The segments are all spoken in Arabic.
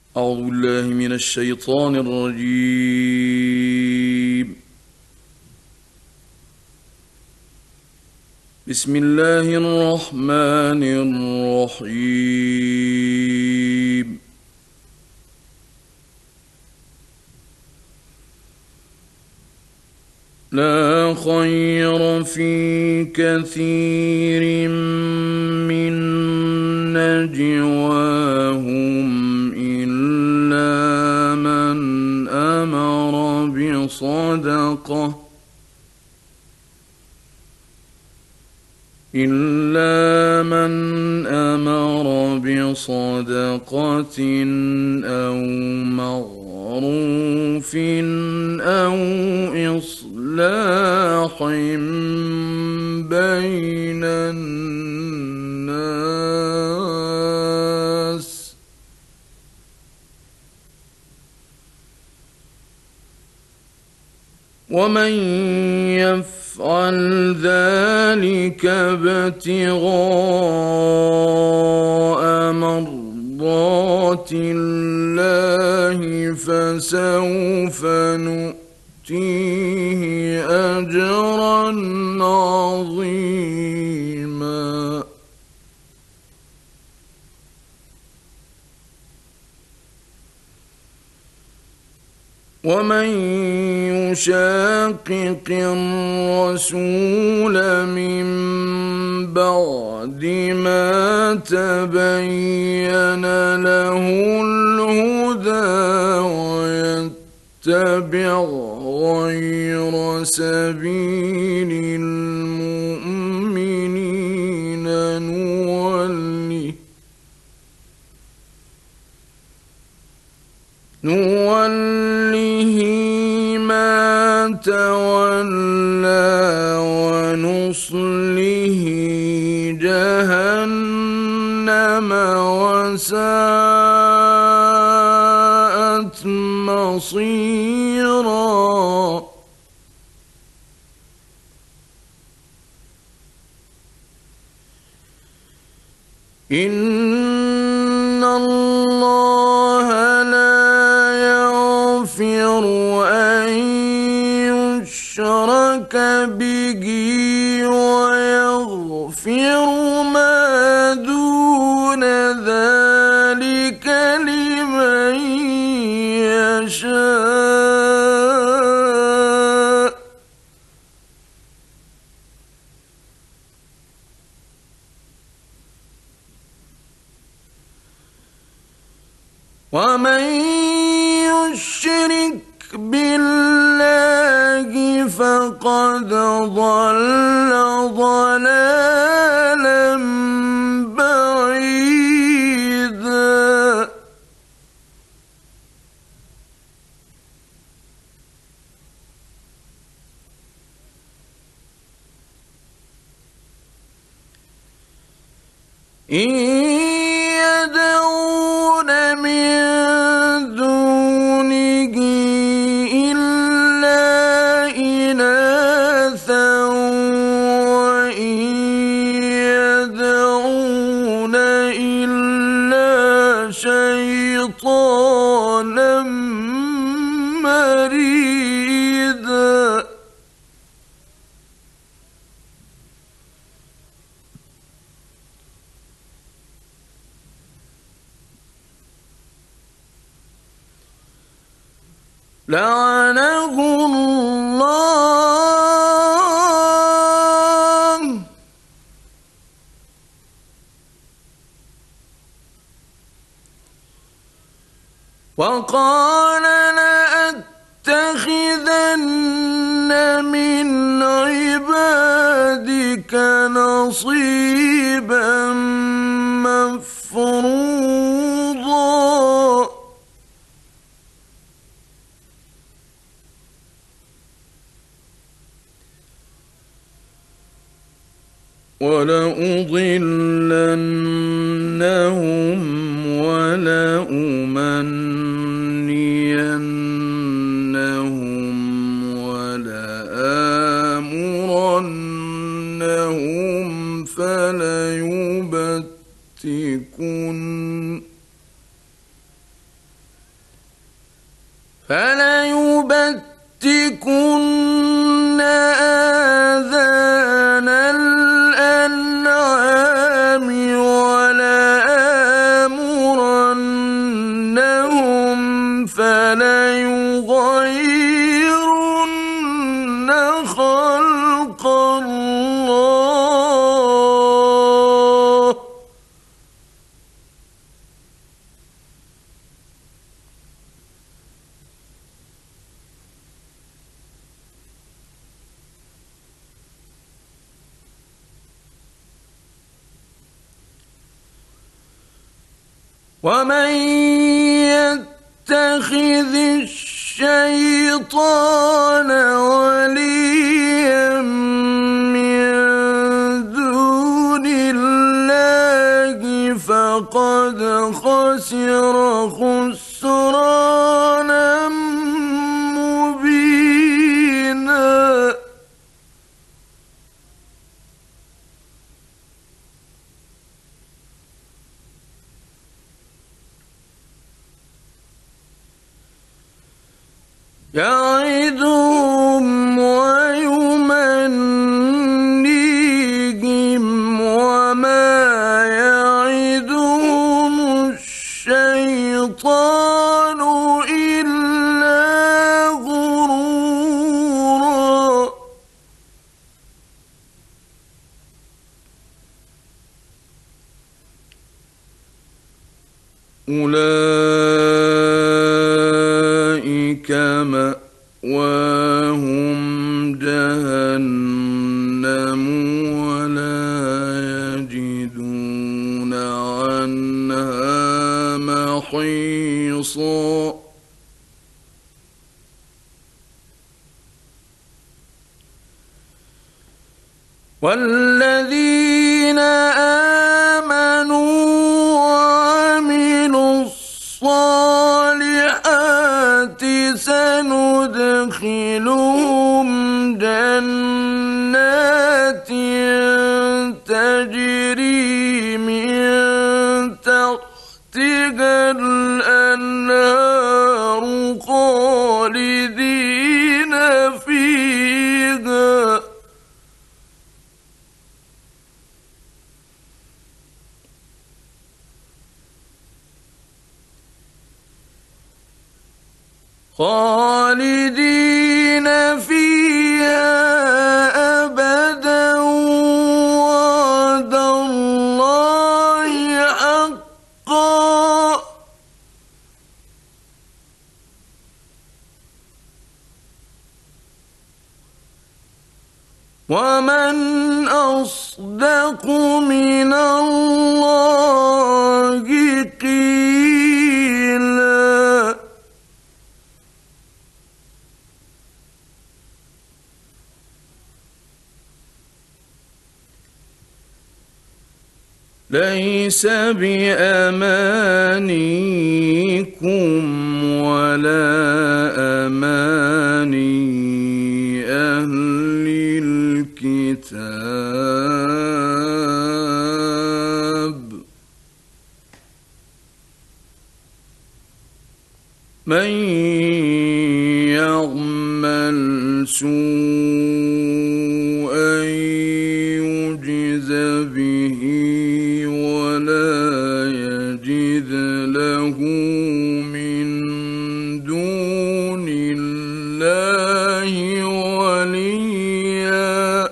أعوذ بالله من الشيطان الرجيم. بسم الله الرحمن الرحيم. لا خير في كثير من نجواهم إلا من أمر بصدقة أو معروف أو إصلاح بين الناس ومن يفعل ذلك ابتغاء مرضات الله فسوف نؤتيه أجرا عظيما. ومن يشاقق الرسول من بعد ما تبين له الهدى ويتبع غير سبيل المؤمنين نوله ما تولى ونصله جهنم وساءت مصيرا. إن الله لا يغفر أن يشرك به ويغفر ما دون ذلك لمن يشاء. ومن يشرك بالله فقد ضل ضلالا بعيدا. إن يدعون من دونه إلا إناثا وإن يدعون إلا شيطانا مريدا. لعنه الله وقال لأتخذن من عبادك نصيبا مفروضا. ولأضلنهم ولأمنينهم ولآمرنهم فليبتكن. فليبتكن آذان الأنعام ولآمرنهم فليغيرن خلق الله. ومن يتخذ الشيطان وليا من دون الله فقد خسر خسرانا مبينا. يعدهم ويمنيهم وما يعدهم الشيطان إلا غرورا. أولئك مأواهم جهنم ولا يجدون عنها محيصا. والذين آمنوا وعملوا الصالحات سندخلهم جنات تجري من تحتها الأنهار خالدين فيها أبدا وعد الله حقا. ومن أصدق من الله قيلا. ليس بأمانيكم ولا أماني أهل الكتاب. من يعمل سوءا يجز به ولا يجد له من دون الله وليا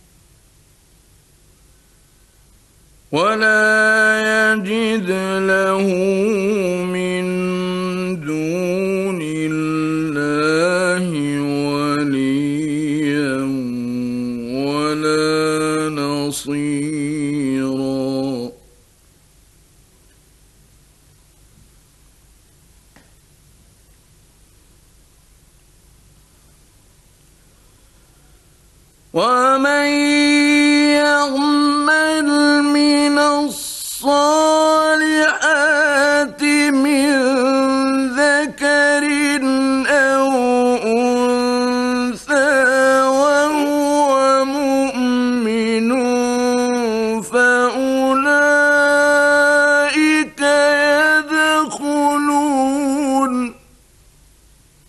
ولا نصيرا. ومن يعمل من الصالحات من ذكر أو أنثى وهو مؤمن فأولئك يدخلون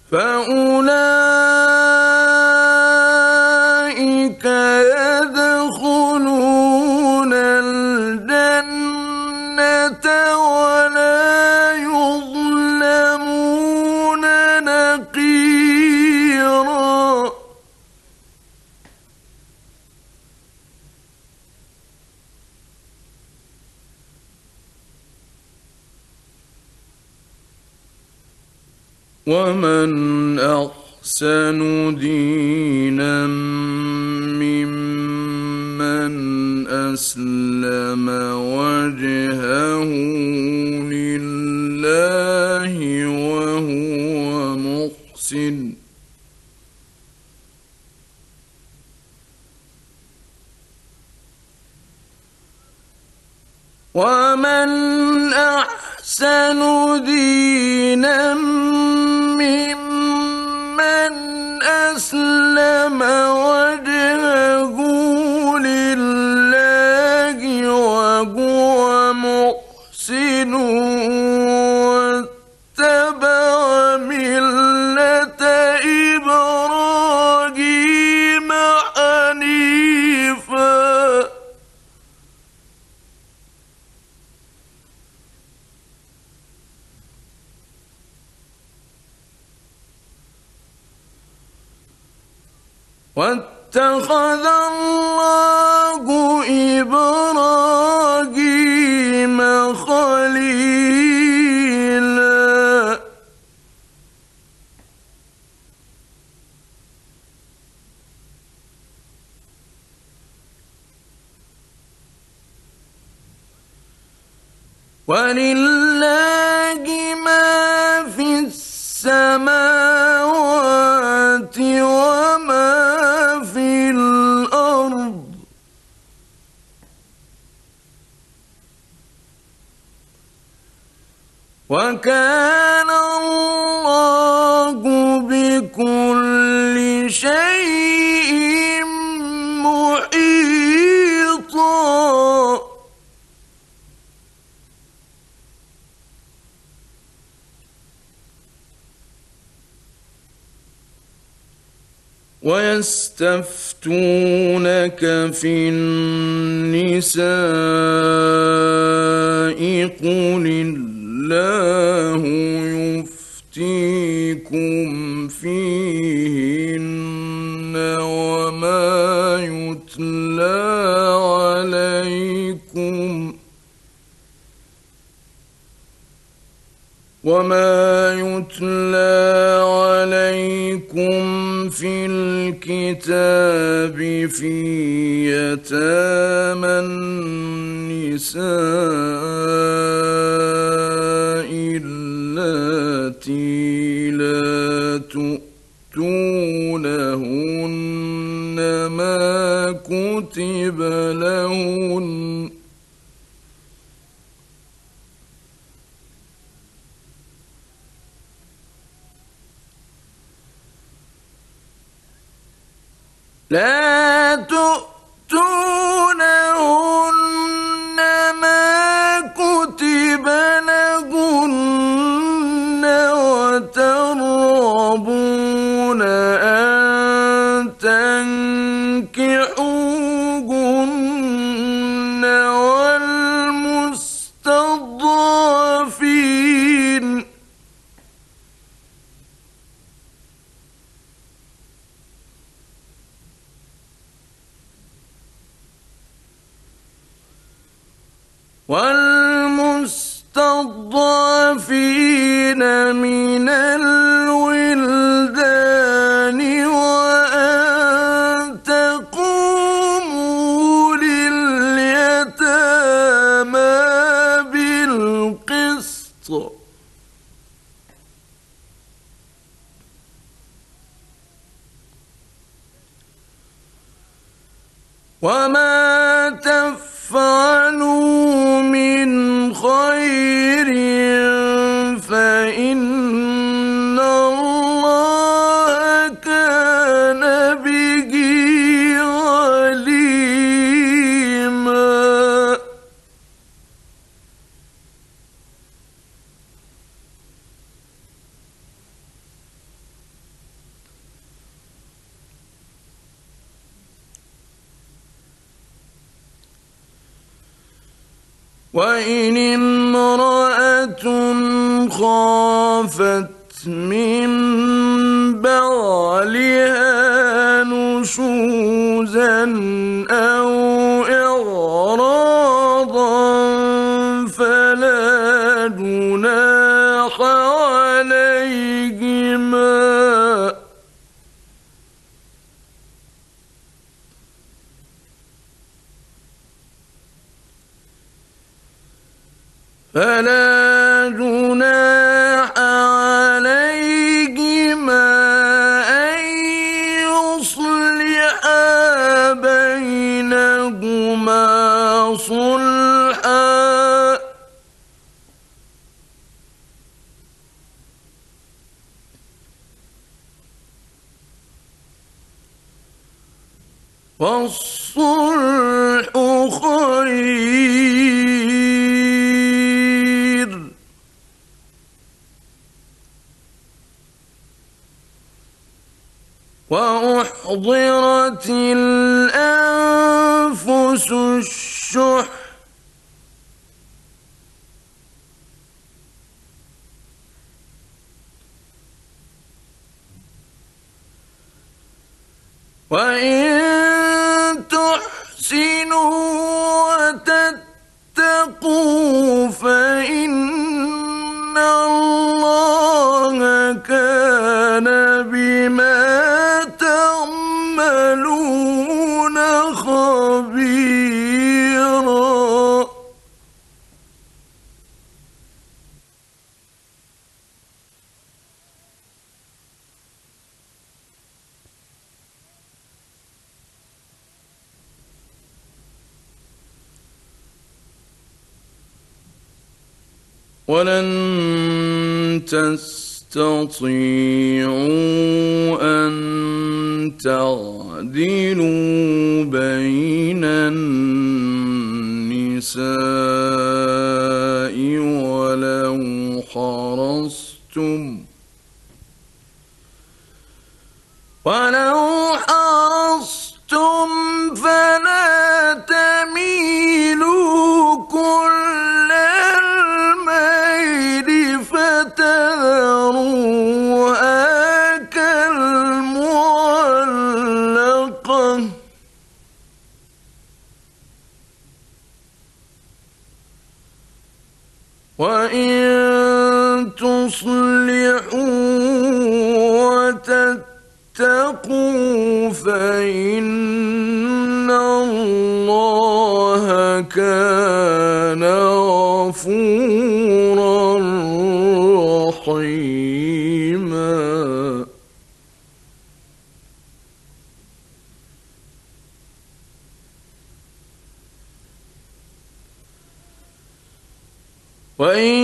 فأولئك يدخلون الجنة ولا يظلمون نقيرا ومن أحسن دينا ممن أسلم وجهه لله وهو محسن ومن أحسن دينا ممن أسلم وجهه لله وهو محسن واتبع ملة إبراهيم حنيفا واتخذ الله إبراهيم خليلا ولله ما في السماوات وما في الأرض وكان الله بكل شيء محيطا ويستفتونك في النساء قل الله يفتيكم فيهن وما يتلى عليكم في الكتاب في يتامى النساء اللاتي لا تؤتونهن ما كتب لهن لا تؤتونهن ما كتب لهن وترغبون أن تنكحوهن والمستضعفين من الولدان وأن تقوموا لليتامى بالقسط وما تفعلوا من خير فإن الله كان به عليما وإن امرأة خافت من بعلها نشوزا أو إعراضا فلا جناح عليهما أن يصلحا بينهما صلحا والصلح خير وأحضرت الأنفس الشح وإن تحسنوا وتتقوا فإن الله كان بما تعملون خبيرا ولن تستطيعوا أن تعدلوا بين النساء ولو حرصتم فلا تميلوا كل الميل فتذروها كالمعلقة وإن تصلحوا وتتقوا فإن الله كان غفورا رحيما وإن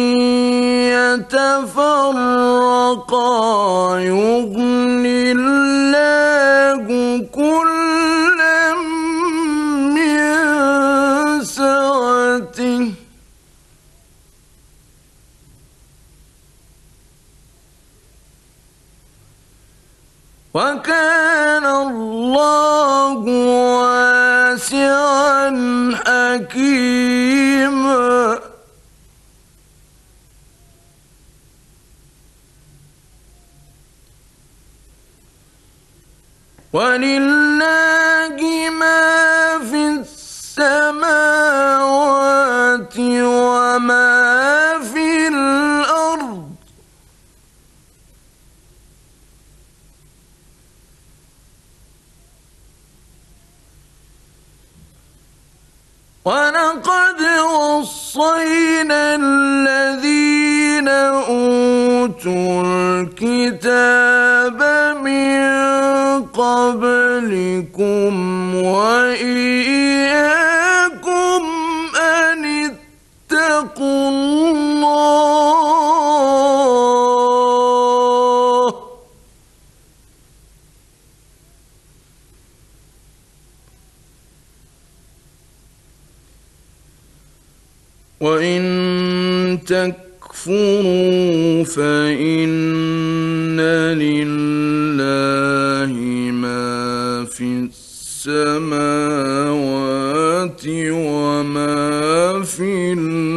يتفرقا يغن الله كلا من سعته وكان الله واسعا حكيما ولله ما في السماوات وما في الأرض ولقد وصينا الذين أوتوا الكتاب من قبلكم وإياكم أن اتقوا الله وإن تكفروا فإن لله ما في السماوات وما في الأرض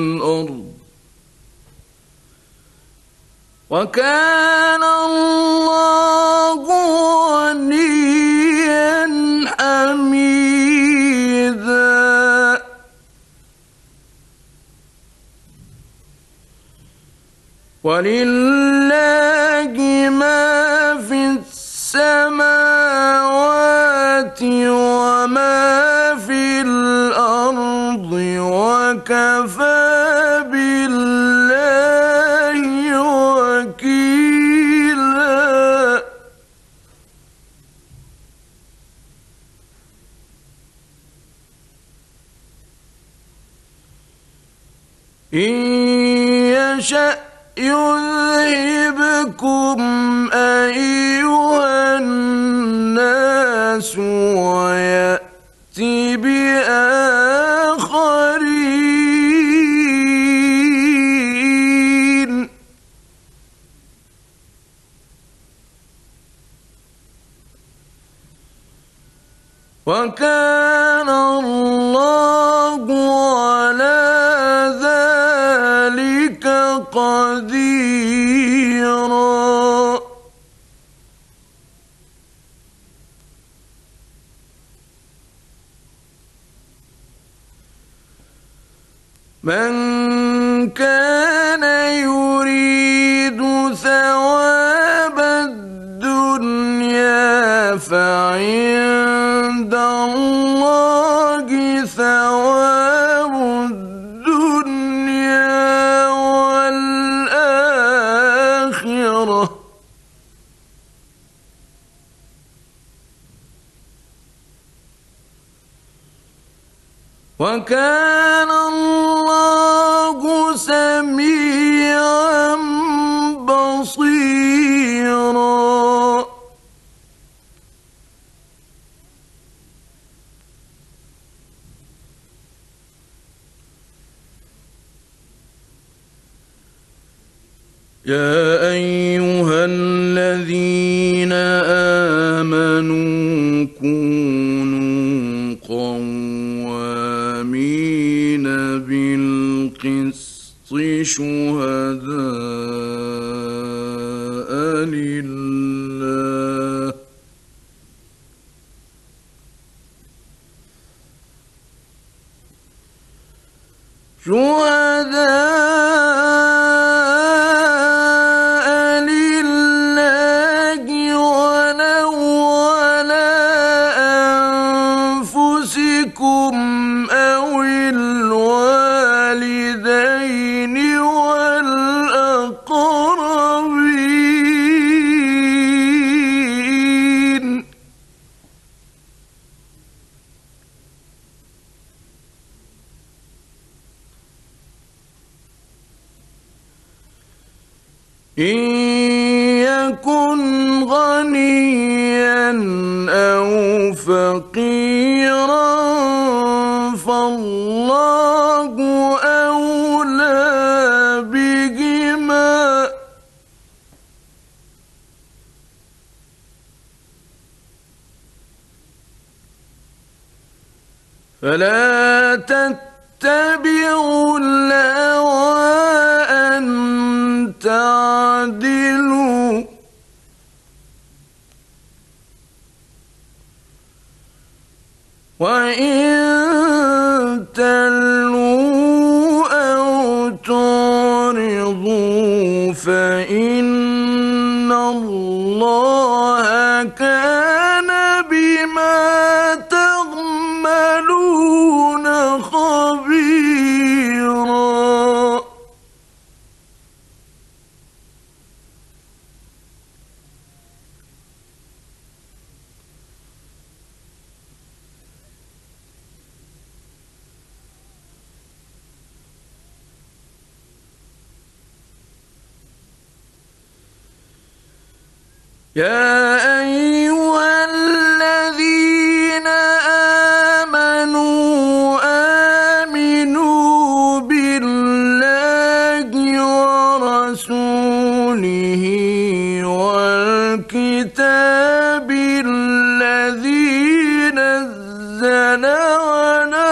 وكان الله غنيا حميدا ولله ما في السماوات وما في الأرض وكفى بالله وكيلا إن يشأ يذهبكم أيها الناس ويأتي بآخرين وكان الله على ذلك قديرا من كان يريد ثواب الدنيا فعند الله ثواب الدنيا والآخرة وكان الله سميعا بصيرا يا أيها الذين آمنوا كونوا قوامين بالقسط شهداء لله ولو على أنفسكم أو الوالدين والأقربين إن يكن غنيا أو فقيرا فالله أولى بهما فلا تتبعوا الهوى أن تعدلوا وإن تلووا أو تعرضوا فإن الله كان بما تعملون خبيرا يا أيها الذين آمنوا آمنوا بالله ورسوله والكتاب الذي نزل على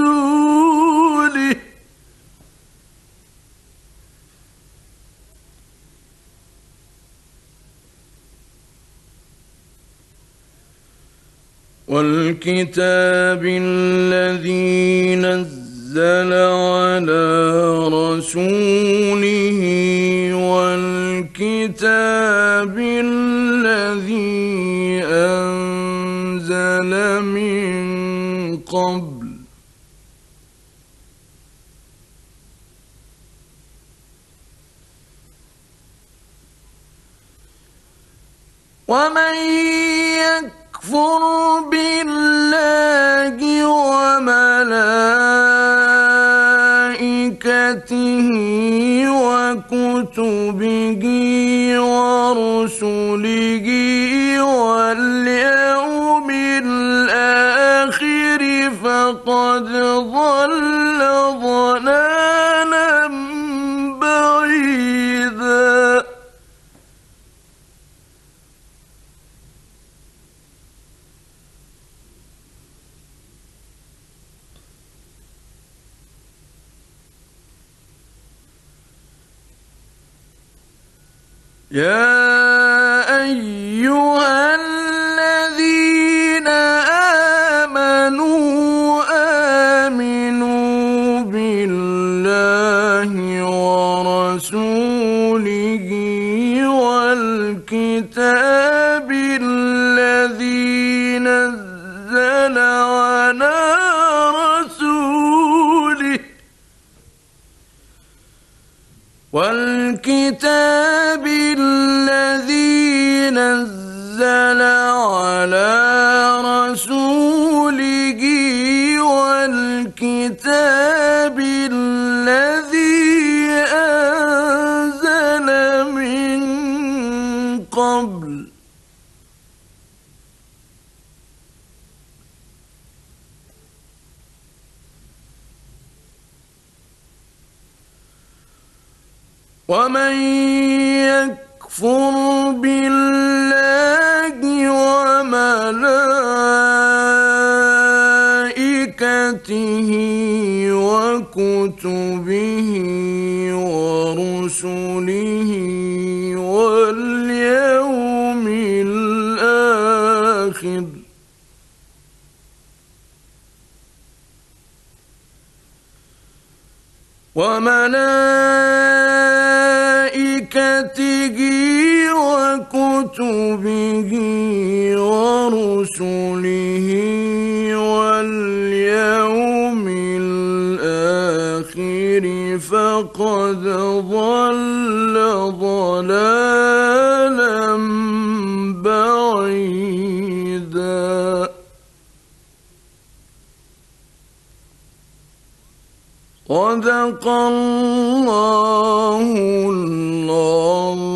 رسوله والكتاب الذي نزل على رسوله والكتاب الذي أنزل من قبل ومن يكفر بالله وملائكته وكتبه ورسله واليوم الآخر فقد ضل ضلالا بعيدا يا أيها الذين آمنوا بالله ورسوله والكتاب الذي نزل على رسوله والكتاب الذي نزل على رسوله والكتاب الذي أنزل من قبل ومن يكفر بالله وملائكته وكتبه ورسله واليوم الآخر وملائكته وكتبه ورسله واليوم الآخر فقد ضل ضلالا بعيدا صدق الله العظيم.